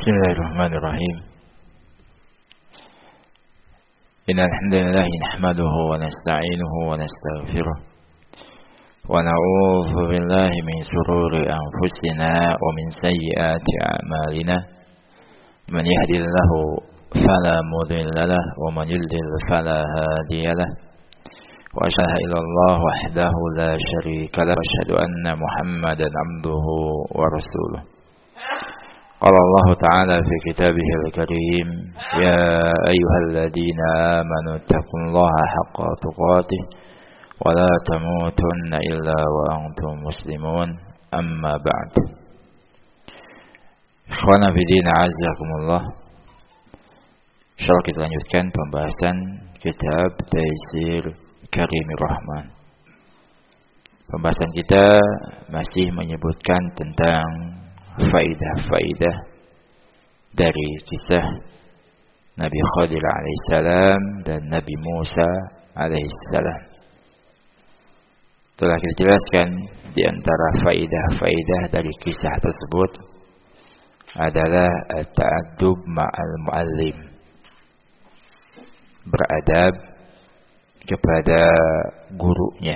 Bismillahirrahmanirrahim. Innal hamdalillah nahmaduhu wa nasta'inuhu wa nastaghfiruh wa na'udzu billahi min shururi anfusina wa min sayyiati a'malina. Man yahdihillahu fala mudilla lahu wa man yudlil fala hadiya lahu. Wa asyhadu illallah wahdahu la syarika lahu wa asyhadu anna Muhammadan 'abduhu wa rasuluh. قال الله تعالى في كتابه الكريم يا أيها الذين آمنوا اتقوا الله حق تقاته ولا تموتن إلا وأنتم مسلمون أما بعد. Ikhwana fillah a'azzakumullah. Insyaallah kita lanjutkan pembahasan kitab Taysir Karimir Rahman. Pembahasan kita masih menyebutkan tentang faidah-faidah dari kisah Nabi Khadir alaihissalam dan Nabi Musa alaihissalam. Telah kita jelaskan di antara faidah-faidah dari kisah tersebut adalah at-ta'addub ma'al muallim, beradab kepada gurunya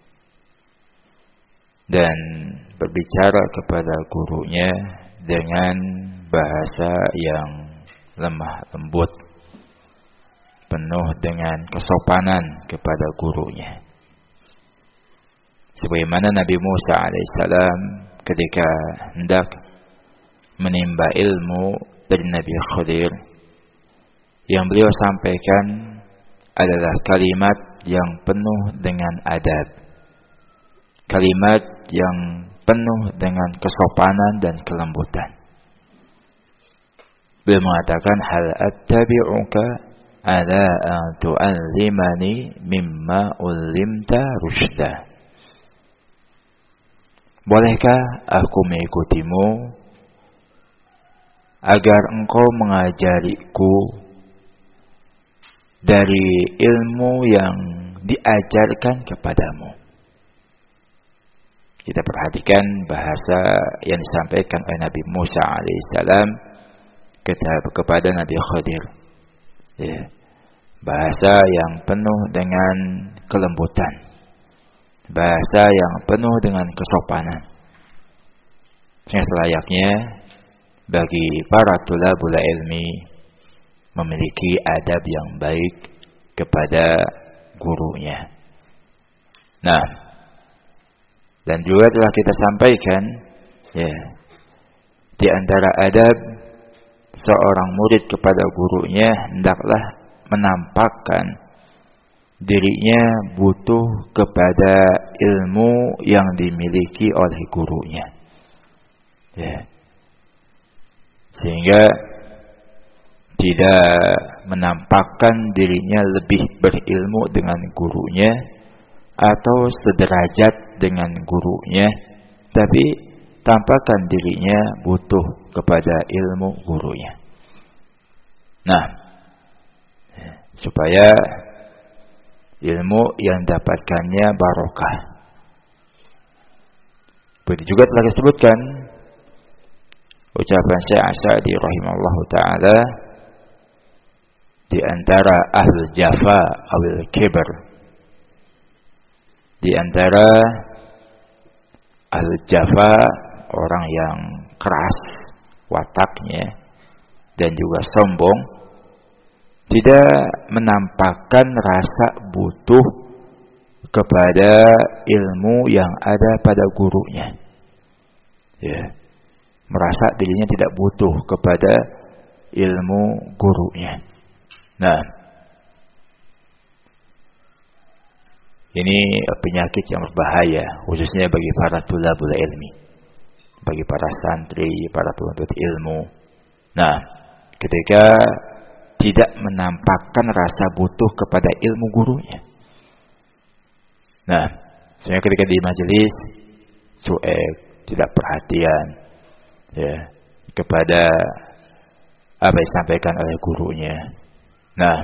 dan berbicara kepada gurunya dengan bahasa yang lemah lembut, penuh dengan kesopanan kepada gurunya. Sebagaimana Nabi Musa alaihissalam ketika hendak menimba ilmu dari Nabi Khadir, yang beliau sampaikan adalah kalimat yang penuh dengan adab, kalimat yang penuh dengan kesopanan dan kelembutan. Beliau mengatakan, hal attabi'uka ala an tu'allimani mimma ullimta rusyda. Bolehkah aku mengikutimu agar engkau mengajariku dari ilmu yang diajarkan kepadamu? Kita perhatikan bahasa yang disampaikan oleh Nabi Musa alaihissalam kepada Nabi Khadir. Ya. Bahasa yang penuh dengan kelembutan, bahasa yang penuh dengan kesopanan, yang selayaknya bagi para tulabul ilmi memiliki adab yang baik kepada gurunya. Nah, dan juga telah kita sampaikan, ya, di antara adab seorang murid kepada gurunya hendaklah menampakkan dirinya butuh kepada ilmu yang dimiliki oleh gurunya, ya, sehingga tidak menampakkan dirinya lebih berilmu dengan gurunya atau sederajat dengan gurunya, tapi tampakkan dirinya butuh kepada ilmu gurunya. Nah, supaya ilmu yang dapatkannya barokah. Begitu juga telah disebutkan ucapan Syekh As-Sa'di rahimahullahu taala, di antara ahlul jafa awil kibar, di antara al-jafa, orang yang keras wataknya dan juga sombong, tidak menampakkan rasa butuh kepada ilmu yang ada pada gurunya. Ya, merasa dirinya tidak butuh kepada ilmu gurunya. Nah, ini penyakit yang berbahaya, khususnya bagi para tulabul ilmi, bagi para santri, para penuntut ilmu. Nah, ketika tidak menampakkan rasa butuh kepada ilmu gurunya. Nah, sehingga ketika di majelis cuek, tidak perhatian, ya, kepada apa yang disampaikan oleh gurunya. Nah,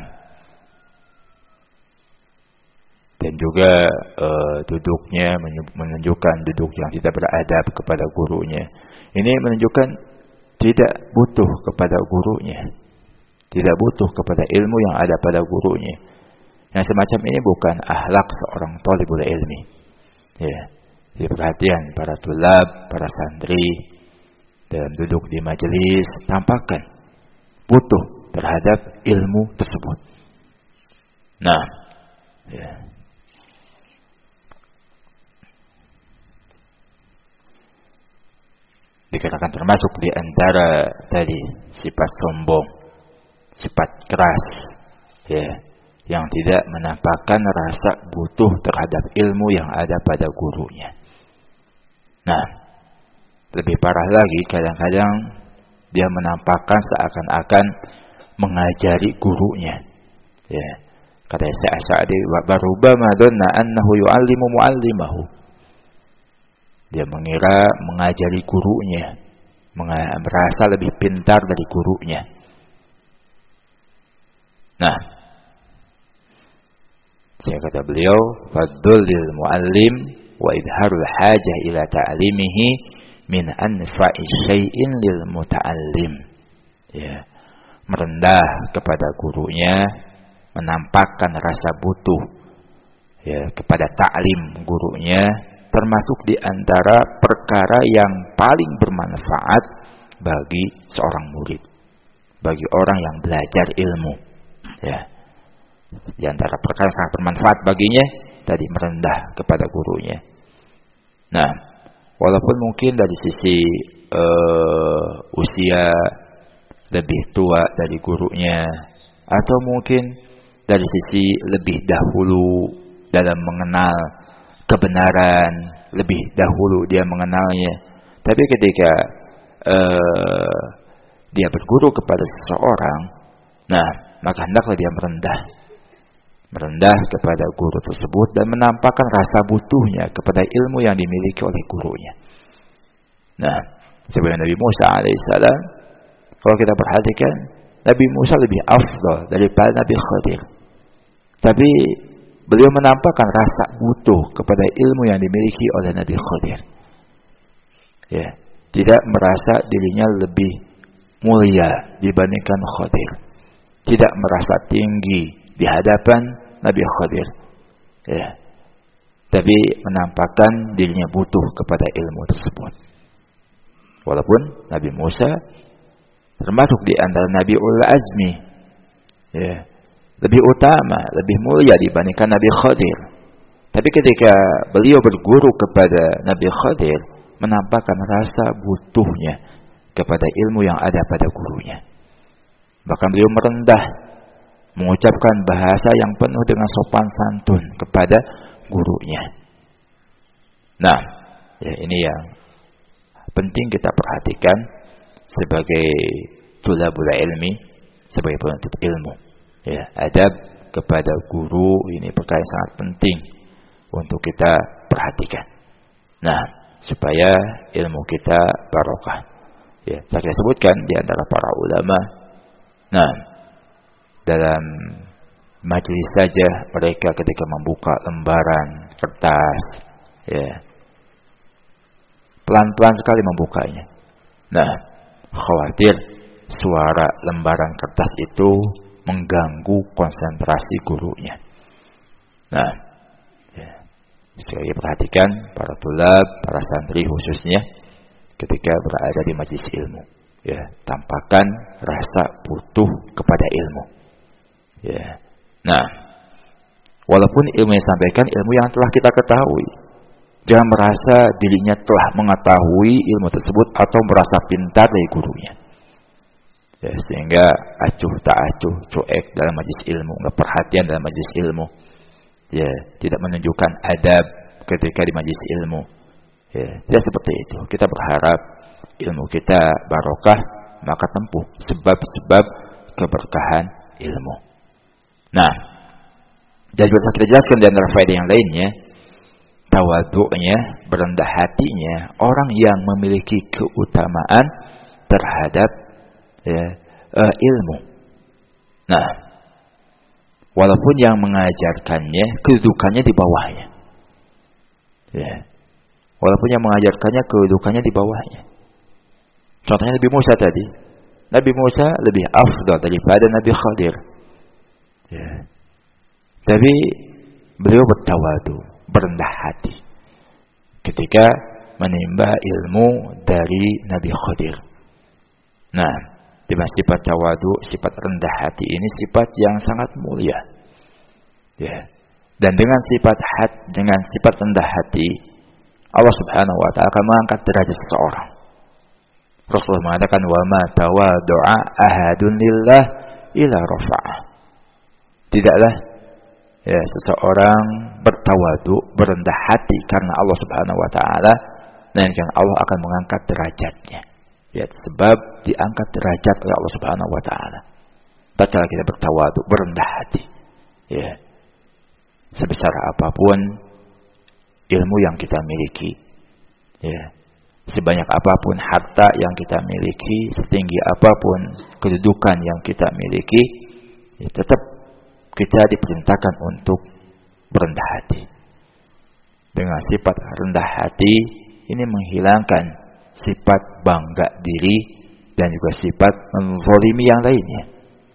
dan juga duduknya menunjukkan duduk yang tidak beradab kepada gurunya. Ini menunjukkan tidak butuh kepada gurunya, tidak butuh kepada ilmu yang ada pada gurunya. Yang semacam ini bukan akhlak seorang thalibul ilmi. Ya, jadi perhatian para tulab, para santri dalam duduk di majelis, tampakkan butuh terhadap ilmu tersebut. Nah, ya. Dikatakan termasuk di antara tadi sifat sombong, sifat keras, ya, yang tidak menampakkan rasa butuh terhadap ilmu yang ada pada gurunya. Nah, lebih parah lagi, kadang-kadang dia menampakkan seakan-akan mengajari gurunya. Ya, kata Syekh Sa'di, "Barubama dhanna annahu yu'allimu mu'allimahu." Dia mengira mengajari gurunya, merasa lebih pintar dari gurunya. Nah, saya kata beliau, "Faddul lil mu'allim wa idharul hajah ila ta'limihi min anfa'i syai'in lil muta'allim." Ya, merendah kepada gurunya, menampakkan rasa butuh ya kepada ta'lim gurunya, termasuk di antara perkara yang paling bermanfaat bagi seorang murid, bagi orang yang belajar ilmu. Ya, di antara perkara yang sangat bermanfaat baginya tadi merendah kepada gurunya. Nah, walaupun mungkin dari sisi usia lebih tua dari gurunya, atau mungkin dari sisi lebih dahulu dalam mengenal kebenaran, lebih dahulu dia mengenalnya. Tapi ketika dia berguru kepada seseorang, nah, maka hendaklah dia merendah kepada guru tersebut dan menampakkan rasa butuhnya kepada ilmu yang dimiliki oleh gurunya. Nah, sebagai Nabi Musa alaihissalam, kalau kita perhatikan, Nabi Musa lebih afdal daripada Nabi Khadir. Tapi beliau menampakkan rasa butuh kepada ilmu yang dimiliki oleh Nabi Khadir. Ya, tidak merasa dirinya lebih mulia dibandingkan Khadir. Tidak merasa tinggi di hadapan Nabi Khadir. Ya. Tapi menampakkan dirinya butuh kepada ilmu tersebut. Walaupun Nabi Musa termasuk di antara Nabi Ulul Azmi, ya, lebih utama, lebih mulia dibandingkan Nabi Khadir. Tapi ketika beliau berguru kepada Nabi Khadir, menampakkan rasa butuhnya kepada ilmu yang ada pada gurunya. Bahkan beliau merendah, mengucapkan bahasa yang penuh dengan sopan santun kepada gurunya. Nah, ya, ini yang penting kita perhatikan sebagai tulabul ilmi, sebagai penuntut ilmu. Ya, adab kepada guru ini perkara yang sangat penting untuk kita perhatikan. Nah, supaya ilmu kita barokah. Ya, saya sebutkan di antara para ulama. Nah, dalam majelis saja mereka ketika membuka lembaran kertas, ya, pelan-pelan sekali membukanya. Nah, khawatir suara lembaran kertas itu mengganggu konsentrasi gurunya. Nah, ya, sekali perhatikan para tulab, para santri khususnya ketika berada di majelis ilmu, ya, tampakkan rasa butuh kepada ilmu. Ya. Nah, walaupun ilmu yang disampaikan ilmu yang telah kita ketahui, jangan merasa dirinya telah mengetahui ilmu tersebut atau merasa pintar dari gurunya. Ya, sehingga acuh tak acuh, cuek dalam majelis ilmu, enggak perhatian dalam majelis ilmu. Ya, tidak menunjukkan adab ketika di majelis ilmu. Ya, tidak seperti itu. Kita berharap ilmu kita barokah, maka tempuh sebab-sebab keberkahan ilmu. Nah, dan juga kita jelaskan di antara faedah yang lainnya, tawadhu'nya, berendah hatinya orang yang memiliki keutamaan terhadap ilmu. Nah, walaupun yang mengajarkannya kedudukannya di bawahnya, ya, walaupun yang mengajarkannya kedudukannya di bawahnya, Contohnya Nabi Musa tadi. Nabi Musa lebih afdal daripada Nabi Khadir. Ya. Tapi beliau bertawadu, berendah hati ketika menimba ilmu dari Nabi Khadir. Nah, sifat tawadu, sifat rendah hati ini sifat yang sangat mulia. Ya. Dan dengan sifat rendah hati, Allah Subhanahu wa taala akan mengangkat derajat seseorang. Rasulullah mengatakan, "Wa ma tawadu'a ahadun lillah ila rafa'ah." Tidaklah ya seseorang bertawadu, berendah hati karena Allah Subhanahu wa taala, melainkan Allah akan mengangkat derajatnya. Ya, sebab diangkat derajat oleh Allah Subhanahu wa taala. Tatkala kita bertawadu, berendah hati. Ya. Sebesar apapun ilmu yang kita miliki, ya. Sebanyak apapun harta yang kita miliki, setinggi apapun kedudukan yang kita miliki, ya, tetap kita diperintahkan untuk berendah hati. Dengan sifat rendah hati ini menghilangkan sifat bangga diri dan juga sifat menzalimi yang lainnya.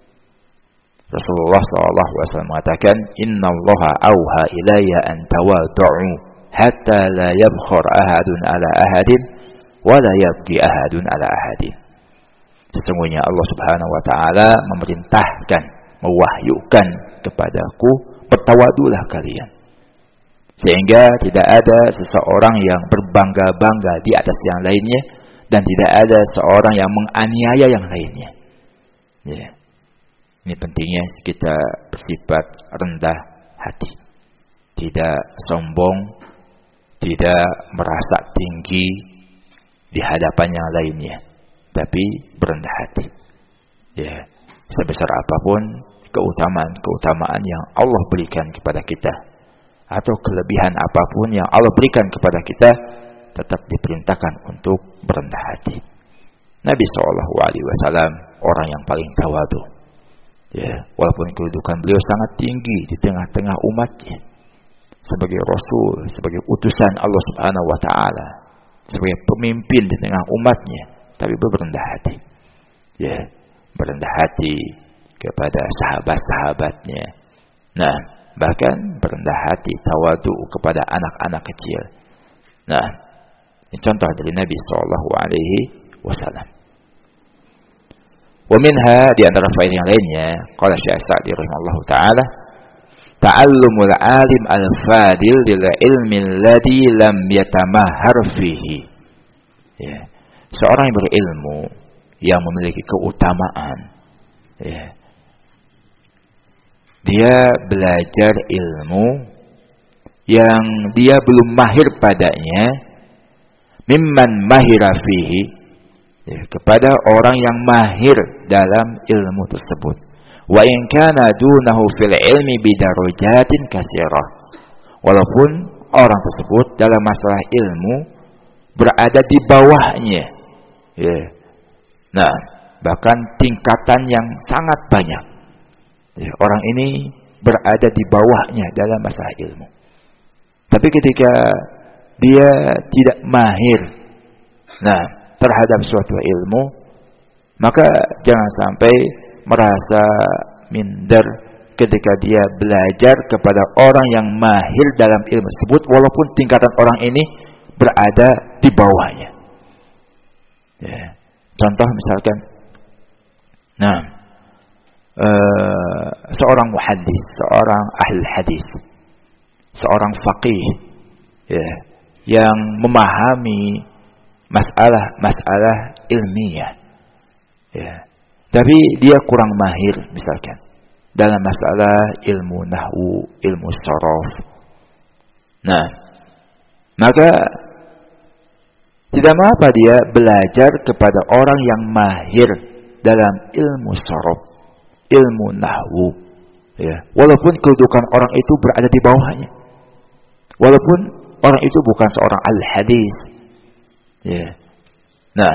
Rasulullah SAW mengatakan, "Innallaha auha ilayya an tawadu'u hatta la yabkhur ahadun ala ahadin wa la yabghi ahadun ala ahadin." Sesungguhnya Allah Subhanahu wa taala memerintahkan, mewahyukan kepadaku, bertawadulah kalian. Sehingga tidak ada seseorang yang berbangga-bangga di atas yang lainnya, dan tidak ada seorang yang menganiaya yang lainnya. Ya. Ini pentingnya kita bersifat rendah hati. Tidak sombong, tidak merasa tinggi di hadapan yang lainnya, tapi berendah hati. Ya, sebesar apapun keutamaan yang Allah berikan kepada kita, atau kelebihan apapun yang Allah berikan kepada kita, tetap diperintahkan untuk berendah hati. Nabi SAW orang yang paling tawadu. Ya, walaupun kedudukan beliau sangat tinggi di tengah-tengah umatnya, sebagai Rasul, sebagai utusan Allah Subhanahu wa taala, sebagai pemimpin di tengah umatnya, tapi berendah hati. Ya, berendah hati kepada sahabat-sahabatnya. Nah, bahkan berendah hati, tawadu kepada anak-anak kecil. Nah, ini contoh dari Nabi SAW. Wa minha, di antara faedah yang lainnya, qala Syekh Sa'di rahimahullahu taala, ta'allumul alim al-fadil lil ilmi alladhi lam yatamahhar fihi. Ya. Seorang yang berilmu yang memiliki keutamaan, ya. Dia belajar ilmu yang dia belum mahir padanya, mimman mahira fihi, ya, kepada orang yang mahir dalam ilmu tersebut. Wa in kana dunahu fil ilmi bidarajatin katsirah. Walaupun orang tersebut dalam masalah ilmu berada di bawahnya. Ya. Nah, bahkan tingkatan yang sangat banyak. Ya, orang ini berada di bawahnya dalam masalah ilmu. Tapi ketika dia tidak mahir, nah, terhadap suatu ilmu, maka jangan sampai merasa minder ketika dia belajar kepada orang yang mahir dalam ilmu tersebut, walaupun tingkatan orang ini berada di bawahnya. Ya. Contoh misalkan, nah, seorang muhaddis, seorang ahli hadis, seorang faqih, ya, yang memahami masalah ilmiah, ya, tapi dia kurang mahir misalkan dalam masalah ilmu nahwu, ilmu sharaf. Nah, maka tidak mengapa dia belajar kepada orang yang mahir dalam ilmu sharaf, ilmu nahwu, ya, walaupun kedudukan orang itu berada di bawahnya, walaupun orang itu bukan seorang al-hadis. Ya. Nah,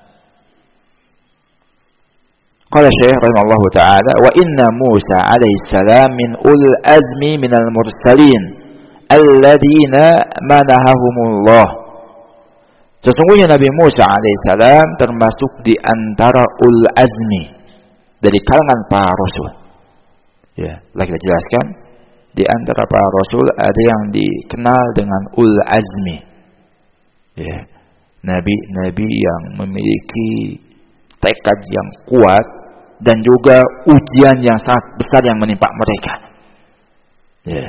qala Syekh rahimahullahu taala, wa inna Musa alaihi salam min ulul azmi minal mursalin alladziina manahahumullah Sesungguhnya Nabi Musa alaihissalam termasuk di antara ul azmi dari kalangan para rasul. Ya, lagi kita jelaskan, di antara para rasul ada yang dikenal dengan ul azmi. Ya, nabi-nabi yang memiliki tekad yang kuat dan juga ujian yang sangat besar yang menimpa mereka. Ya.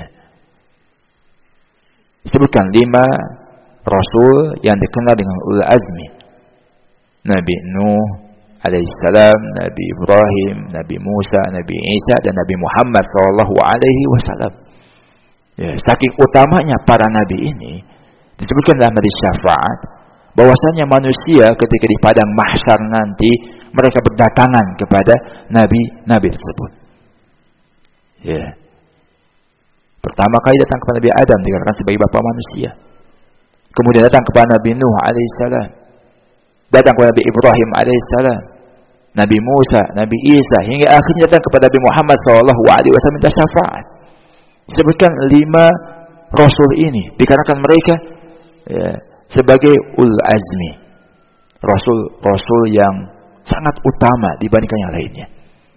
Disebutkan 5 rasul yang dikenal dengan ulul azmi. Nabi Nuh alaihissalam, Nabi Ibrahim, Nabi Musa, Nabi Isa, dan Nabi Muhammad sallallahu alaihi wasallam. Ya, saking utamanya para nabi ini, disebutkan dalam hadis syafaat bahwasanya manusia ketika di padang mahsyar nanti mereka berdatangan kepada nabi-nabi tersebut. Ya. Pertama kali datang kepada Nabi Adam dikatakan sebagai bapa manusia. Kemudian datang kepada Nabi Nuh alaihissalam. Datang kepada Nabi Ibrahim alaihissalam. Nabi Musa, Nabi Isa, hingga akhirnya datang kepada Nabi Muhammad sallallahu alaihi wasallam minta syafaat. Disebutkan 5 rasul ini dikatakan mereka ya, sebagai ul azmi. Rasul-rasul yang sangat utama dibandingkan yang lainnya.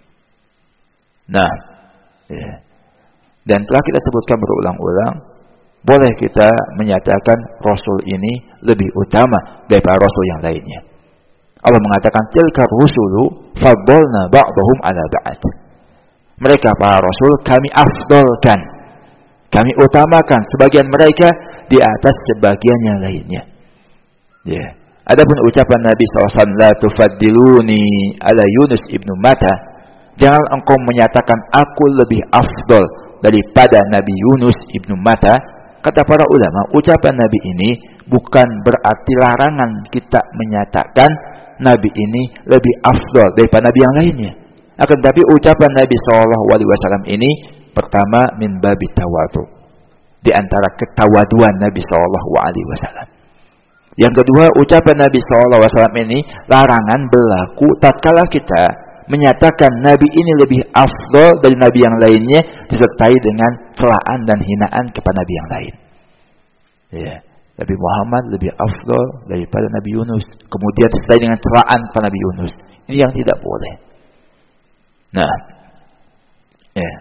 Nah, ya. Dan telah kita sebutkan berulang-ulang, boleh kita menyatakan Rasul ini lebih utama daripada Rasul yang lainnya. Allah mengatakan, tilka rusulu faddalna ba'dahum ala ba'd. Mereka para Rasul kami afdalkan, kami utamakan sebagian mereka di atas sebagian yang lainnya. Ya. Adapun ucapan Nabi SAW, la tufaddiluni ala Yunus ibnu Matta, jangan engkau menyatakan aku lebih afdal daripada Nabi Yunus ibnu Matta. Kata para ulama, ucapan Nabi ini bukan berarti larangan kita menyatakan Nabi ini lebih afdal daripada Nabi yang lainnya. Akan tetapi ucapan Nabi SAW ini pertama min babi tawadhu, di antara ketawaduan Nabi SAW. Yang kedua, ucapan Nabi SAW ini larangan berlaku tatkala kita menyatakan Nabi ini lebih afdal dari Nabi yang lainnya, disertai dengan celaan dan hinaan kepada Nabi yang lain. Ya, Nabi Muhammad lebih afdal daripada Nabi Yunus, kemudian disertai dengan celaan kepada Nabi Yunus. Ini yang tidak boleh. Nah, ya.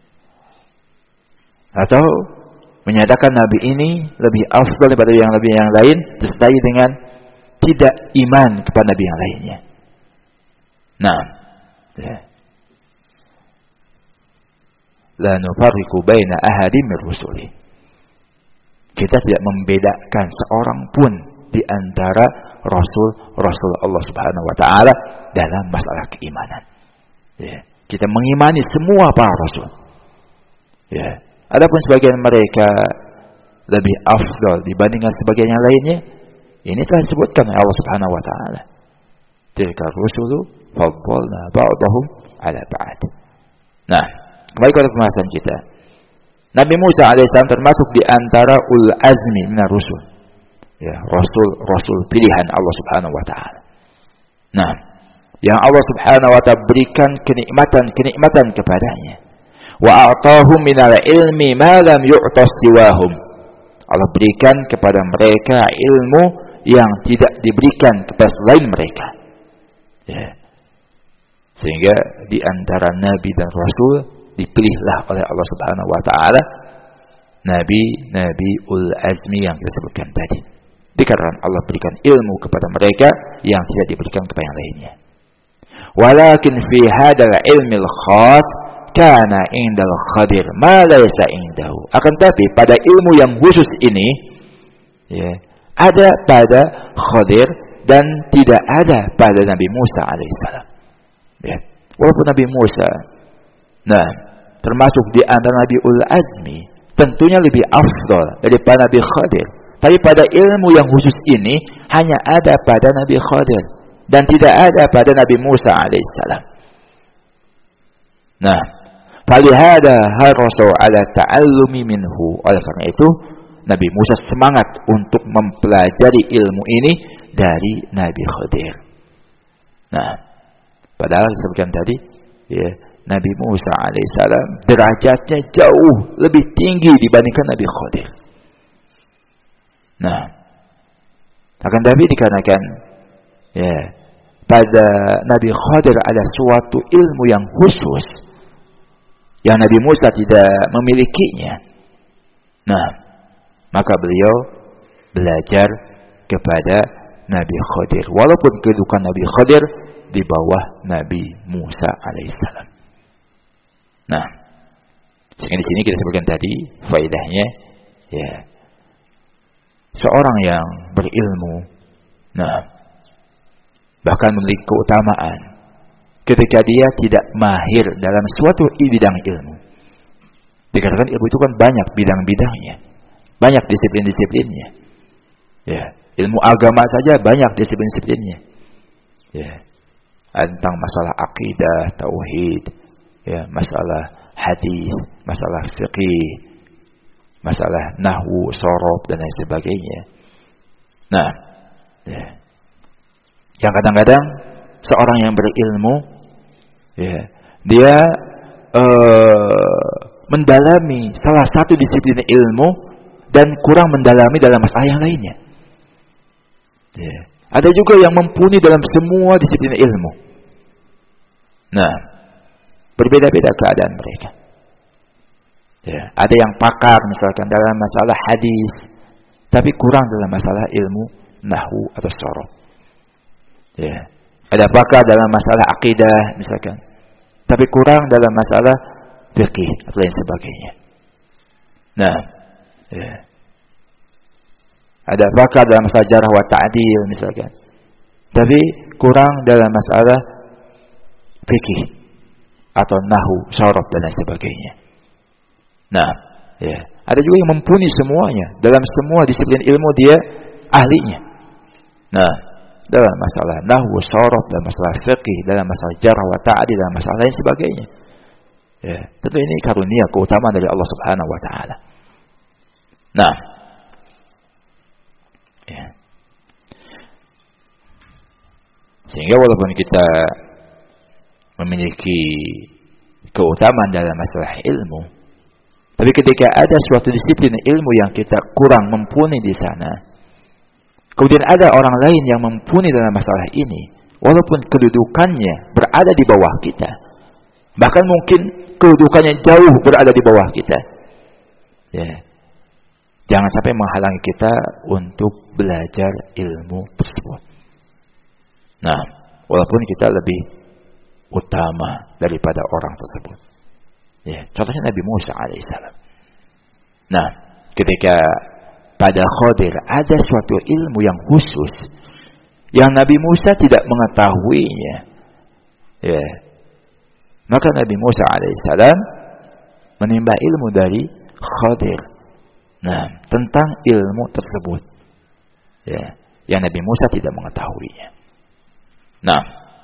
Atau menyatakan Nabi ini lebih afdal daripada Nabi yang lain, disertai dengan tidak iman kepada Nabi yang lainnya. Nah, ya. La nufarriqu baina ahadin min rusuli. Kita tidak membedakan seorang pun di antara rasul-rasul Allah Subhanahu wa taala dalam masalah keimanan. Ya. Kita mengimani semua para rasul. Ya. Adapun sebagian mereka lebih afdal dibandingkan sebagian yang lainnya, ini telah disebutkan oleh Allah Subhanahu wa taala. Tilka rusulu faddalna ba'dahum ala ba'd. Nah, kembali kepada pembahasan kita. Nabi Musa alaihissalam termasuk di antara ul azmi minar rusul. Ya, rasul pilihan Allah Subhanahu wa taala. Nah, yang Allah Subhanahu wa taala berikan kenikmatan kepadanya. Wa a'tahum minal ilmi ma lam yu'tas siwahum. Allah berikan kepada mereka ilmu yang tidak diberikan kepada selain mereka. Ya. Sehingga di antara nabi dan rasul dipilihlah oleh Allah Subhanahu wa taala nabi ul azmi yang kita sebutkan tadi. Dikarenakan Allah berikan ilmu kepada mereka yang tidak diberikan kepada yang lainnya. Walakin fi hadzal ilmil khas kana indal Khadir ma laysa indahu. Akan tapi pada ilmu yang khusus ini ya, ada pada Khadir dan tidak ada pada Nabi Musa alaihissalam. Ya. Walaupun Nabi Musa termasuk di antara Nabi ul azmi, tentunya lebih afdal daripada Nabi Khadir. Tapi pada ilmu yang khusus ini hanya ada pada Nabi Khadir dan tidak ada pada Nabi Musa alaihissalam. Nah, falihada harasu ala ta'allumi minhu. Oleh karena itu Nabi Musa semangat untuk mempelajari ilmu ini dari Nabi Khadir. Nah, padahal disebutkan tadi ya, Nabi Musa alaihissalam derajatnya jauh lebih tinggi dibandingkan Nabi Khadir. Nah, Akan tapi dikarenakan ya pada Nabi Khadir ada suatu ilmu yang khusus yang Nabi Musa tidak memilikinya. Nah, maka beliau belajar kepada Nabi Khadir, walaupun kedudukan Nabi Khadir di bawah Nabi Musa alaihissalam. Nah, sehingga di sini kita sebutkan tadi faedahnya, ya, seorang yang berilmu, nah, bahkan memiliki keutamaan ketika dia tidak mahir dalam suatu bidang ilmu. Dikatakan ilmu itu kan banyak bidang-bidangnya, banyak disiplin-disiplinnya. Ya, ilmu agama saja banyak disiplin-disiplinnya. Ya, tentang masalah akidah, tauhid, ya, masalah hadis, masalah fiqih, masalah nahwu, shorof dan lain sebagainya. Nah, ya, yang kadang-kadang seorang yang berilmu, ya, dia mendalami salah satu disiplin ilmu dan kurang mendalami dalam masalah yang lainnya. Ya. Ada juga yang mumpuni dalam semua disiplin ilmu. Nah, berbeda-beda keadaan mereka. Ya. Ada yang pakar misalkan dalam masalah hadis, tapi kurang dalam masalah ilmu nahwu atau shorof. Ya. Ada pakar dalam masalah akidah misalkan, tapi kurang dalam masalah fikih atau lain sebagainya. Nah, ya. Ada pakar dalam masalah jarh wa ta'dil misalkan, tapi kurang dalam masalah fikih atau nahwu, shorof dan lain sebagainya. Nah, ya. Ada juga yang mumpuni semuanya dalam semua disiplin ilmu, dia ahlinya. Nah, dalam masalah nahwu, shorof, dalam masalah fikih, dalam masalah jarh wa ta'dil, dalam masalah lain sebagainya. Ya, tentu ini karunia keutamaan dari Allah Subhanahu wa taala. Nah, ya. Sehingga walaupun kita memiliki keutamaan dalam masalah ilmu, tapi ketika ada suatu disiplin ilmu yang kita kurang mumpuni di sana, kemudian ada orang lain yang mumpuni dalam masalah ini, walaupun kedudukannya berada di bawah kita, bahkan mungkin kedudukannya jauh berada di bawah kita, ya, jangan sampai menghalangi kita untuk belajar ilmu tersebut. Nah, walaupun kita lebih utama daripada orang tersebut. Ya, contohnya Nabi Musa alaihissalam. Nah, ketika pada Khadir ada suatu ilmu yang khusus yang Nabi Musa tidak mengetahuinya, ya, maka Nabi Musa alaihissalam menimba ilmu dari Khadir. Nah, tentang ilmu tersebut, ya, yang Nabi Musa tidak mengetahuinya. Nah,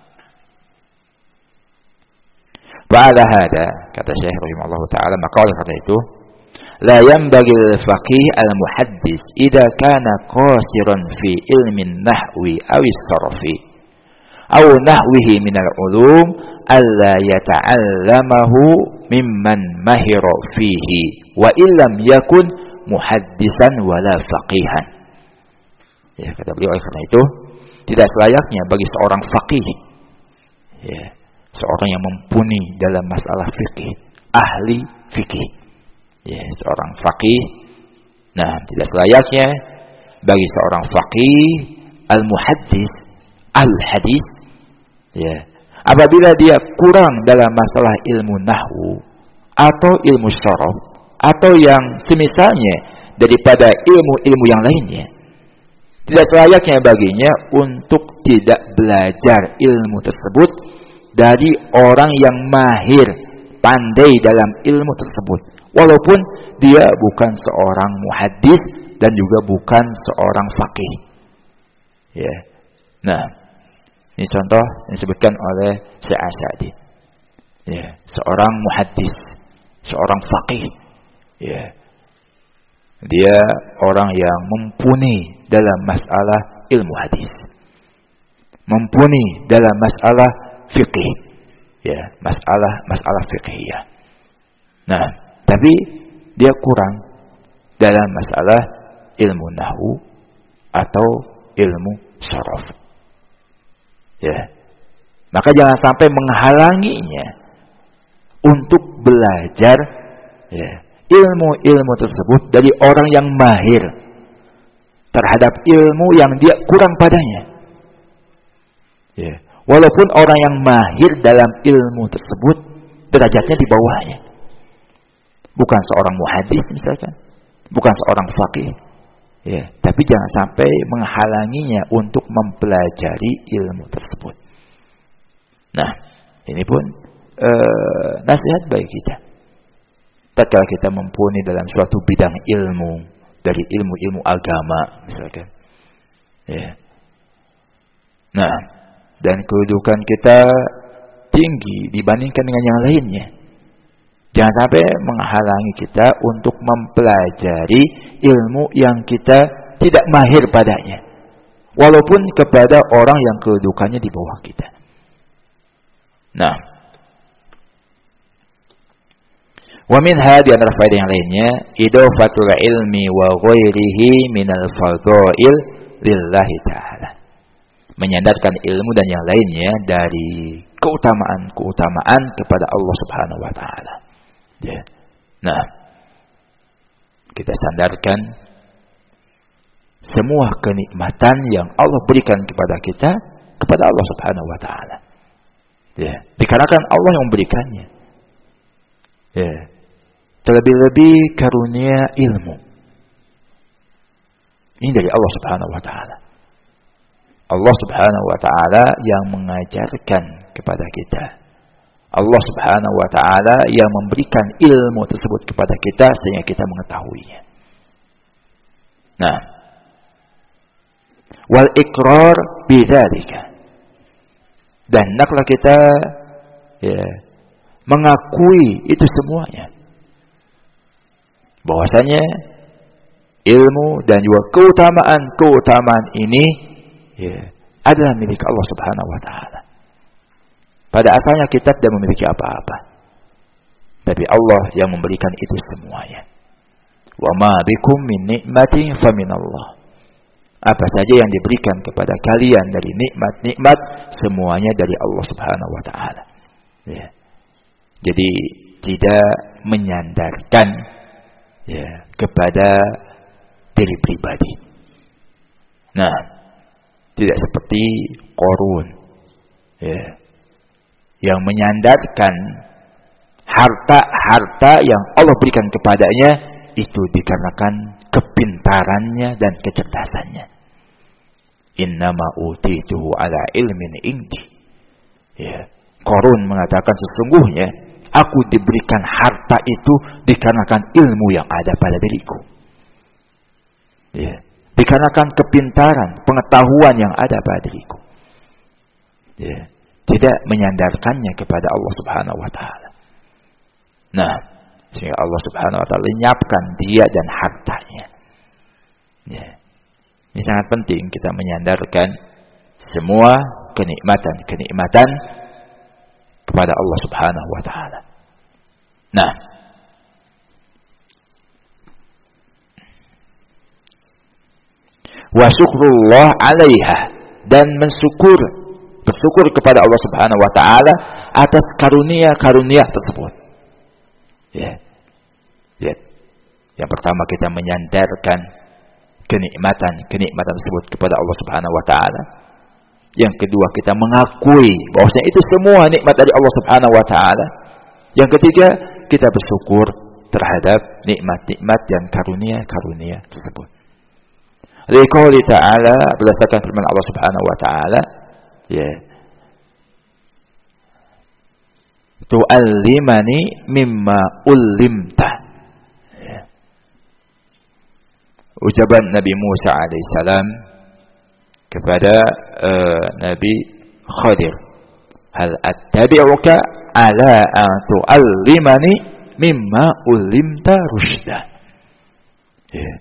ba'da hada, kata Syekh rahimahullah ta'ala, maka oleh karena itu, la yanbaghi al-faqih al-muhaddis idza kana qasiran fi ilmin nahwi aw as-sarfi aw nahwihi min al-ulum alla yata'allamahu mimman mahira fihi wa illam yakun muhaddisan wala faqihan. Ya, kata beliau, oleh karena itu tidak selayaknya bagi seorang faqih, ya, seorang yang mumpuni dalam masalah fikih, ahli fikih, ya, seorang faqih. Nah, tidak selayaknya bagi seorang faqih al-muhaddis, al-hadis, ya, apabila dia kurang dalam masalah ilmu nahwu atau ilmu shorof atau yang semisalnya daripada ilmu-ilmu yang lainnya, tidak selayaknya baginya untuk tidak belajar ilmu tersebut dari orang yang mahir, pandai dalam ilmu tersebut, walaupun dia bukan seorang muhaddis dan juga bukan seorang faqih. Ya. Nah, ini contoh yang disebutkan oleh Syekh As-Sa'di. Ya, seorang muhaddis, seorang faqih. Ya. Dia orang yang mumpuni dalam masalah ilmu hadis, mumpuni dalam masalah fikih, ya, masalah fikihiyah. Nah, tapi dia kurang dalam masalah ilmu nahwu atau ilmu sharaf. Ya. Maka jangan sampai menghalanginya untuk belajar ya, ilmu-ilmu tersebut dari orang yang mahir terhadap ilmu yang dia kurang padanya. Ya. Walaupun orang yang mahir dalam ilmu tersebut derajatnya di bawahnya. Bukan seorang muhadis misalkan, bukan seorang faqih. Ya, tapi jangan sampai menghalanginya untuk mempelajari ilmu tersebut. Nah, ini pun nasihat bagi kita. Tatkala kita mumpuni dalam suatu bidang ilmu, dari ilmu-ilmu agama misalkan. Ya. Nah, dan kedudukan kita tinggi dibandingkan dengan yang lainnya. Jangan sampai menghalangi kita untuk mempelajari ilmu yang kita tidak mahir padanya. Walaupun kepada orang yang kedudukannya di bawah kita. Nah. Wa minha di antara faedah yang lainnya, idafatul ilmi wa ghairihi minal fadha'il lillahi ta'ala. Menyandarkan ilmu dan yang lainnya dari keutamaan-keutamaan kepada Allah Subhanahu wa taala. Ya. Nah, kita sandarkan semua kenikmatan yang Allah berikan kepada kita kepada Allah Subhanahu wa taala. Ya, dikarenakan Allah yang memberikannya. Ya. Terlebih-lebih karunia ilmu. Ini dari Allah Subhanahu wa taala. Allah Subhanahu wa taala yang mengajarkan kepada kita. Allah Subhanahu wa taala yang memberikan ilmu tersebut kepada kita sehingga kita mengetahuinya. Nah, wal iqrar bidzalika. Dan hendaklah kita ya, mengakui itu semuanya. Bahwasanya ilmu dan juga keutamaan ini ya, adalah milik Allah Subhanahu wa taala. Pada asalnya kita tidak memiliki apa-apa. Tapi Allah yang memberikan itu semuanya. Wa ma bikum min nikmatin faminallah. Apa saja yang diberikan kepada kalian dari nikmat-nikmat semuanya dari Allah Subhanahu wa taala. Ya. Jadi tidak menyandarkan ya kepada diri pribadi. Nah, tidak seperti Qarun ya, yang menyandarkan harta-harta yang Allah berikan kepadanya itu dikarenakan kepintarannya dan kecerdasannya. Innama utituhu ala ilmin indi. Ya, Qarun mengatakan sesungguhnya aku diberikan harta itu dikarenakan ilmu yang ada pada diriku. Ya, dikarenakan kepintaran, pengetahuan yang ada pada diriku. Ya, tidak menyandarkannya kepada Allah Subhanahu wa taala. Nah, sehingga Allah Subhanahu wa taala lenyapkan dia dan hartanya. Ya. Ini sangat penting kita menyandarkan semua kenikmatan kepada Allah Subhanahu wa taala. Nah, wa syukrullah 'alaiha, dan bersyukur kepada Allah Subhanahu wa taala atas karunia-karunia tersebut. Ya. Ya. Yang pertama kita menyandarkan kenikmatan tersebut kepada Allah Subhanahu wa taala. Yang kedua kita mengakui bahwasanya itu semua nikmat dari Allah Subhanahu wa taala. Yang ketiga kita bersyukur terhadap nikmat-nikmat dan karunia-karunia tersebut. Liqouli ta'ala, berdasarkan firman Allah Subhanahu wa taala, ya. Tu'allimani mimma ullimta. Ya. Ucapan Nabi Musa alaihissalam kepada Nabi Khadir, hal attabi'uka ala an tu'allimani mimma ullimta rusyda. Ya.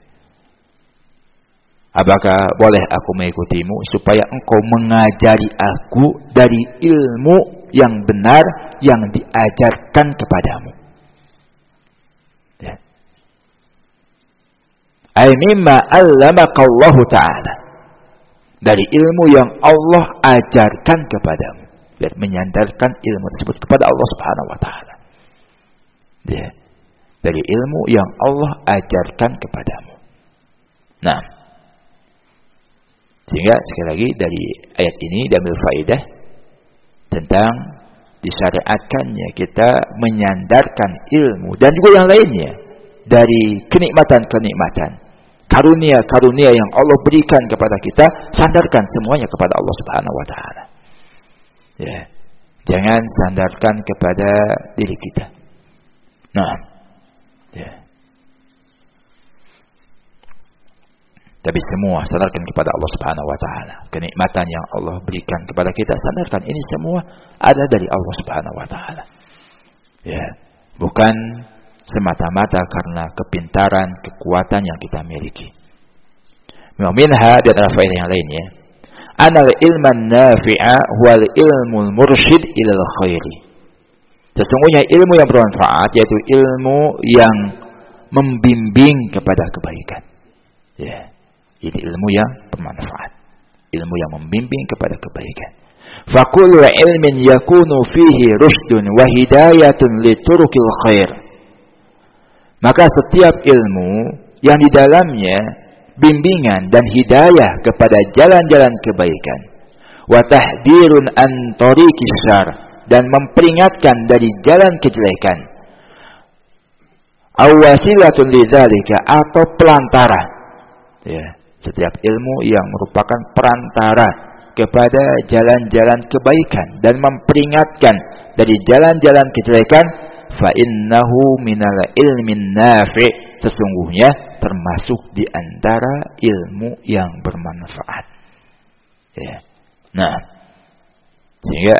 Apakah boleh aku mengikutimu supaya engkau mengajari aku dari ilmu yang benar yang diajarkan kepadamu? Ya. Ay mimma allamaka Allah Ta'ala. dari ilmu yang Allah ajarkan kepadamu. Lihat, menyandarkan ilmu tersebut kepada Allah Subhanahu wa taala. Ya. Dari ilmu yang Allah ajarkan kepadamu. Nah, sehingga sekali lagi dari ayat ini diambil faedah tentang disyariatkannya kita menyandarkan ilmu dan juga yang lainnya dari kenikmatan-kenikmatan, karunia-karunia yang Allah berikan kepada kita, sandarkan semuanya kepada Allah Subhanahu wa taala. Ya. Jangan sandarkan kepada diri kita. Nah, ya. Tapi semua sandarkan kepada Allah Subhanahu wa taala. Kenikmatan yang Allah berikan kepada kita, sandarkan ini semua ada dari Allah Subhanahu wa taala. Ya, bukan semata-mata karena kepintaran, kekuatan yang kita miliki. Minha dan faedah yang lainnya. Anal ilman nafi'a wal ilmul mursyid ilal khairi. Sesungguhnya ilmu yang bermanfaat yaitu ilmu yang membimbing kepada kebaikan. Ya. Ini ilmu yang bermanfaat. Ilmu yang membimbing kepada kebaikan. Fakullu ilmin yakunu fihi rushdun wa hidayatun liturukil khair. Maka setiap ilmu yang di dalamnya bimbingan dan hidayah kepada jalan-jalan kebaikan. Wa tahdirun an tariqis syarr, dan memperingatkan dari jalan kejelekan. Aw wasilatun lidzalika, atau pelantara. Ya. Setiap ilmu yang merupakan perantara kepada jalan-jalan kebaikan dan memperingatkan dari jalan-jalan kejelekan, fa innahu minal ilmin nafi', sesungguhnya termasuk di antara ilmu yang bermanfaat. Ya. Nah, sehingga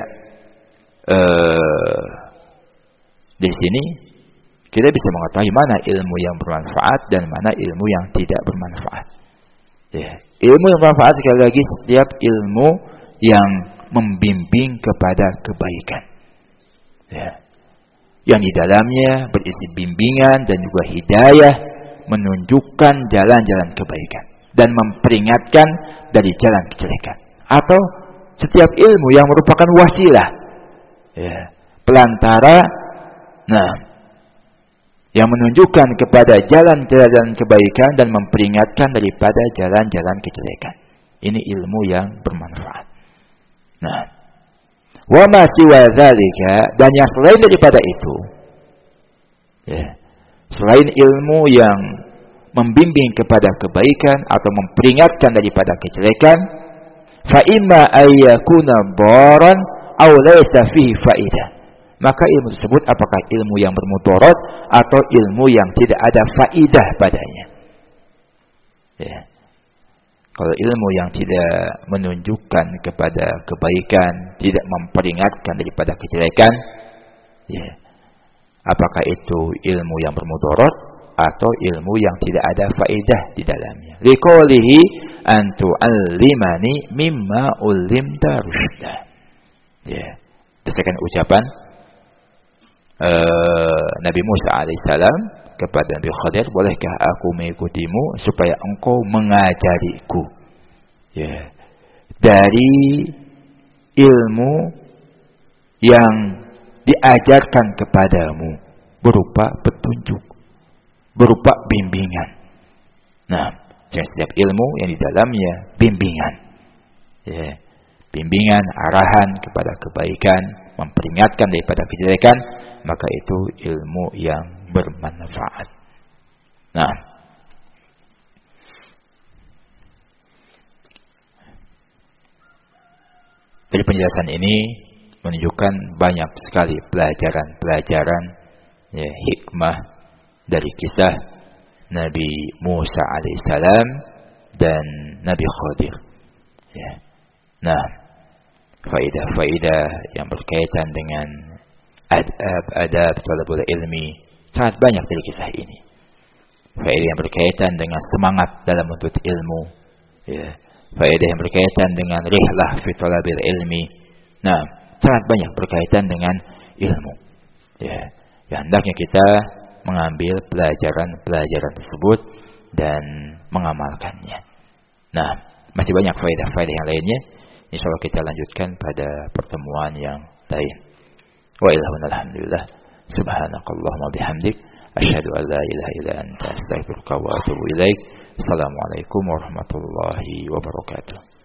di sini kita bisa mengetahui mana ilmu yang bermanfaat dan mana ilmu yang tidak bermanfaat. Ya, ilmu yang bermanfaat sekali lagi setiap ilmu yang membimbing kepada kebaikan. Ya. Yang di dalamnya berisi bimbingan dan juga hidayah, menunjukkan jalan-jalan kebaikan dan memperingatkan dari jalan kejelekan. Atau setiap ilmu yang merupakan wasilah, ya, pelantara, nah, yang menunjukkan kepada jalan-jalan kebaikan dan memperingatkan daripada jalan-jalan kejelekan. Ini ilmu yang bermanfaat. Nah, wa ma siwa dzalika, dan yang selain daripada itu, ya, selain ilmu yang membimbing kepada kebaikan atau memperingatkan daripada kejelekan, fa imma ayyakuna daran aw laysa fihi faidah. Maka ilmu tersebut apakah ilmu yang bermudarat atau ilmu yang tidak ada faidah padanya. Ya. Kalau ilmu yang tidak menunjukkan kepada kebaikan, tidak memperingatkan daripada kejelekan, ya, apakah itu ilmu yang bermudarat atau ilmu yang tidak ada faidah di dalamnya. Liqaulihi an tu'allimani mimma ulimta rusyda. Ya. Berdasarkan ucapan Nabi Musa alaihissalam kepada Nabi Khadir, bolehkah aku mengikutimu supaya engkau mengajariku, ya, dari ilmu yang diajarkan kepadamu berupa petunjuk, berupa bimbingan. Nah, setiap ilmu yang di dalamnya bimbingan, ya, bimbingan, arahan kepada kebaikan, memperingatkan daripada kejelekan, maka itu ilmu yang bermanfaat. Nah, dari penjelasan ini menunjukkan banyak sekali pelajaran-pelajaran, ya, hikmah dari kisah Nabi Musa alaihissalam dan Nabi Khadir. Ya. Nah, faidah-faidah yang berkaitan dengan adab talabul ilmi sangat banyak dari kisah ini. Faedah yang berkaitan dengan semangat dalam menuntut ilmu, ya. Faedah yang berkaitan dengan rihlah fi talabil ilmi. Nah, sangat banyak berkaitan dengan ilmu. Ya, yang hendaknya kita mengambil pelajaran-pelajaran tersebut dan mengamalkannya. Nah, Masih banyak faedah-faedah yang lainnya. Insyaallah kita lanjutkan pada pertemuan yang lain. Wa ilahuna alhamdulillah. Subhanakallahumma bihamdik asyhadu an la ilaha illa anta astaghfiruka wa atubu ilaik. Assalamualaikum warahmatullahi wabarakatuh.